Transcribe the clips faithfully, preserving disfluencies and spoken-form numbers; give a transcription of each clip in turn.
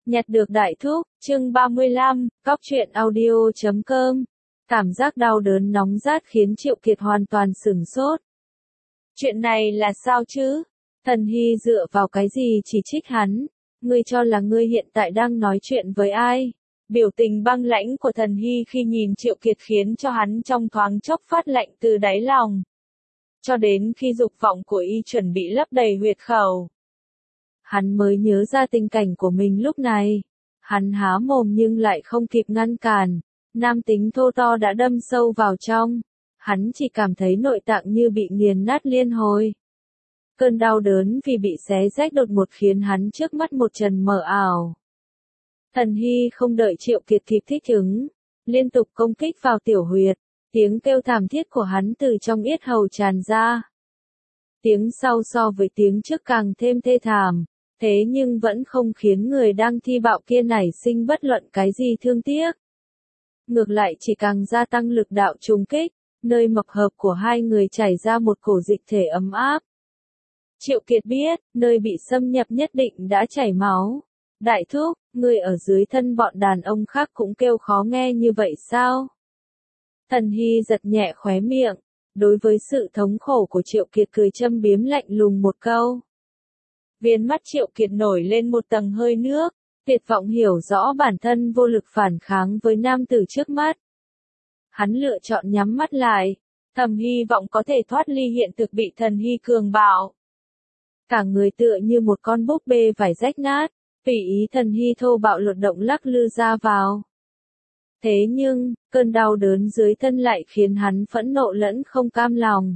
Nhặt được đại thúc, chương ba mươi lăm, cóc truyện audio chấm com. Cảm giác đau đớn nóng rát khiến Triệu Kiệt hoàn toàn sửng sốt. Chuyện này là sao chứ? Thần Hy dựa vào cái gì chỉ trích hắn? Ngươi cho là ngươi hiện tại đang nói chuyện với ai? Biểu tình băng lãnh của Thần Hy khi nhìn Triệu Kiệt khiến cho hắn trong thoáng chốc phát lạnh từ đáy lòng. Cho đến khi dục vọng của y chuẩn bị lấp đầy huyệt khẩu, hắn mới nhớ ra tình cảnh của mình lúc này. Hắn há mồm nhưng lại không kịp ngăn cản. Nam tính thô to đã đâm sâu vào trong. Hắn chỉ cảm thấy nội tạng như bị nghiền nát liên hồi. Cơn đau đớn vì bị xé rách đột ngột khiến hắn trước mắt một trần mờ ảo. Thần Hy không đợi Triệu Kiệt kịp thích ứng, liên tục công kích vào tiểu huyệt. Tiếng kêu thảm thiết của hắn từ trong yết hầu tràn ra. Tiếng sau so với tiếng trước càng thêm thê thảm. Thế nhưng vẫn không khiến người đang thi bạo kia nảy sinh bất luận cái gì thương tiếc. Ngược lại chỉ càng gia tăng lực đạo trùng kích, nơi mập hợp của hai người chảy ra một cổ dịch thể ấm áp. Triệu Kiệt biết, nơi bị xâm nhập nhất định đã chảy máu. Đại thúc, người ở dưới thân bọn đàn ông khác cũng kêu khó nghe như vậy sao? Thần Hy giật nhẹ khóe miệng, đối với sự thống khổ của Triệu Kiệt cười châm biếm lạnh lùng một câu. Viên mắt Triệu Kiệt nổi lên một tầng hơi nước, tuyệt vọng hiểu rõ bản thân vô lực phản kháng với nam tử trước mắt. Hắn lựa chọn nhắm mắt lại, thầm hy vọng có thể thoát ly hiện thực bị Thần Hy cường bạo. Cả người tựa như một con búp bê vải rách nát, tùy ý Thần Hy thô bạo luật động lắc lư ra vào. Thế nhưng, cơn đau đớn dưới thân lại khiến hắn phẫn nộ lẫn không cam lòng.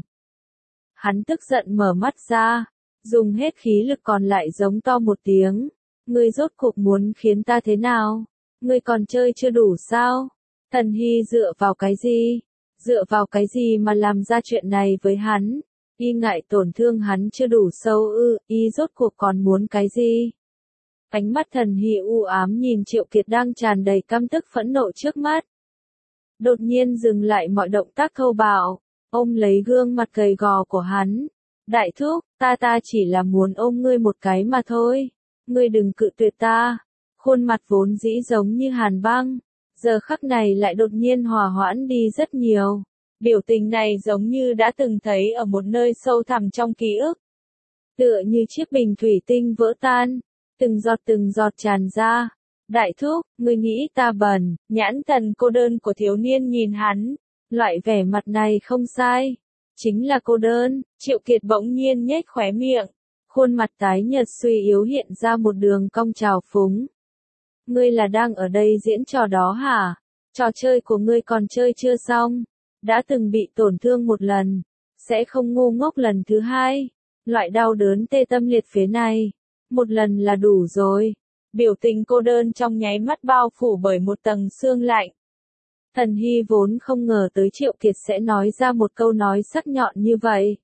Hắn tức giận mở mắt ra, dùng hết khí lực còn lại giống to một tiếng. Ngươi rốt cuộc muốn khiến ta thế nào? Ngươi còn chơi chưa đủ sao? Thần Hy dựa vào cái gì? Dựa vào cái gì mà làm ra chuyện này với hắn? Y ngại tổn thương hắn chưa đủ sâu ư, y rốt cuộc còn muốn cái gì? Ánh mắt Thần Hy u ám nhìn Triệu Kiệt đang tràn đầy căm tức phẫn nộ trước mắt. Đột nhiên dừng lại mọi động tác thô bạo, ôm lấy gương mặt gầy gò của hắn. Đại thúc, ta ta chỉ là muốn ôm ngươi một cái mà thôi. Ngươi đừng cự tuyệt ta. Khuôn mặt vốn dĩ giống như hàn băng, giờ khắc này lại đột nhiên hòa hoãn đi rất nhiều. Biểu tình này giống như đã từng thấy ở một nơi sâu thẳm trong ký ức. Tựa như chiếc bình thủy tinh vỡ tan, từng giọt từng giọt tràn ra. Đại thúc, ngươi nghĩ ta bẩn? Nhãn thần cô đơn của thiếu niên nhìn hắn. Loại vẻ mặt này không sai. Chính là cô đơn. Triệu Kiệt bỗng nhiên nhếch khóe miệng. Khuôn mặt tái nhợt suy yếu hiện ra một đường cong trào phúng. Ngươi là đang ở đây diễn trò đó hả? Trò chơi của ngươi còn chơi chưa xong. Đã từng bị tổn thương một lần. Sẽ không ngu ngốc lần thứ hai. Loại đau đớn tê tâm liệt phế này. Một lần là đủ rồi. Biểu tình cô đơn trong nháy mắt bao phủ bởi một tầng sương lạnh. Thần Hy vốn không ngờ tới Triệu Kiệt sẽ nói ra một câu nói sắc nhọn như vậy.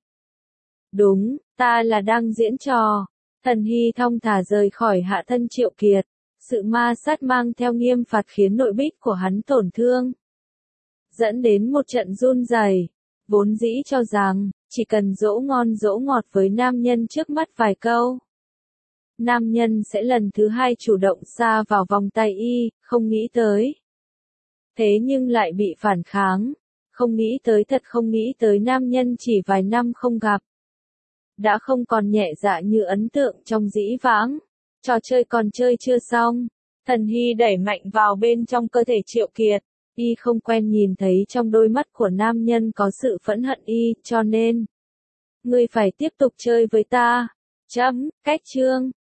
Đúng, ta là đang diễn trò. Thần Hy thong thả rời khỏi hạ thân Triệu Kiệt. Sự ma sát mang theo nghiêm phạt khiến nội bích của hắn tổn thương. Dẫn đến một trận run rẩy. Vốn dĩ cho rằng, chỉ cần dỗ ngon dỗ ngọt với nam nhân trước mắt vài câu. Nam nhân sẽ lần thứ hai chủ động sa vào vòng tay y, không nghĩ tới. Thế nhưng lại bị phản kháng. Không nghĩ tới thật không nghĩ tới nam nhân chỉ vài năm không gặp. Đã không còn nhẹ dạ như ấn tượng trong dĩ vãng. Trò chơi còn chơi chưa xong. Thần Hy đẩy mạnh vào bên trong cơ thể Triệu Kiệt. Y không quen nhìn thấy trong đôi mắt của nam nhân có sự phẫn hận y, cho nên. Ngươi phải tiếp tục chơi với ta. Chấm, cách chương.